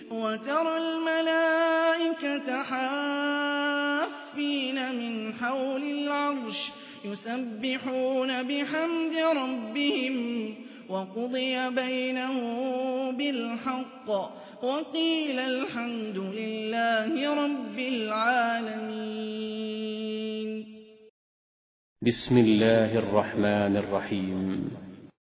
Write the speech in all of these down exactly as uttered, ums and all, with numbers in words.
وترى الملائكة حافين من حول العرش يسبحون بحمد ربهم وقضي بينهم بالحق وقيل الحمد لله رب العالمين. بسم الله الرحمن الرحيم.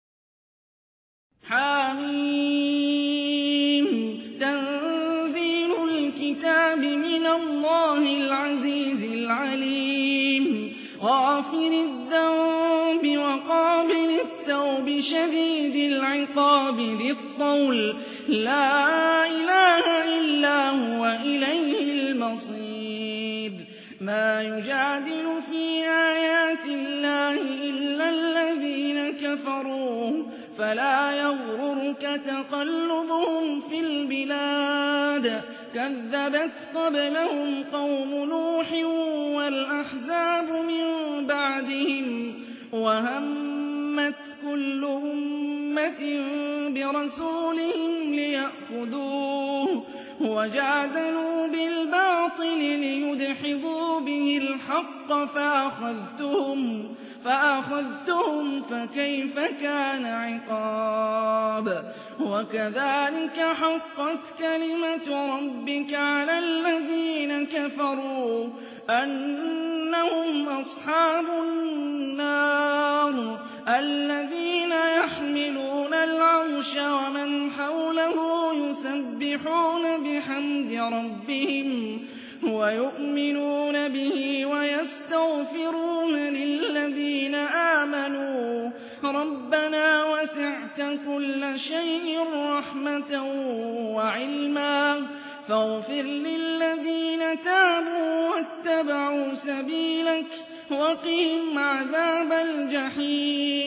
حميم تنزيل الكتاب من الله العزيز العليم غافر الذنب وقابل التوب شديد العقاب ذي الطول لا إله إلا هو إليه المصير. ما يجادل في آيات الله إلا الذين كفروا فلا يغررك تقلبهم في البلاد كذبت قبلهم قوم نوح والأحزاب من بعدهم وهمت كل أمة برسولهم ليأخذوه وجادلوا بالباطل ليدحضوا به الحق فأخذتهم فأخذتهم فكيف كان عقاب. وكذلك حقت كلمة ربك على الذين كفروا أنهم أصحاب النار الذين يحملون العرش ومن حوله يسبحون بحمد ربهم ويؤمنون به ويستغفرون للذين آمنوا ربنا وسعت كل شيء رحمة وعلما فاغفر للذين تابوا واتبعوا سبيلك وقهم عذاب الجحيم.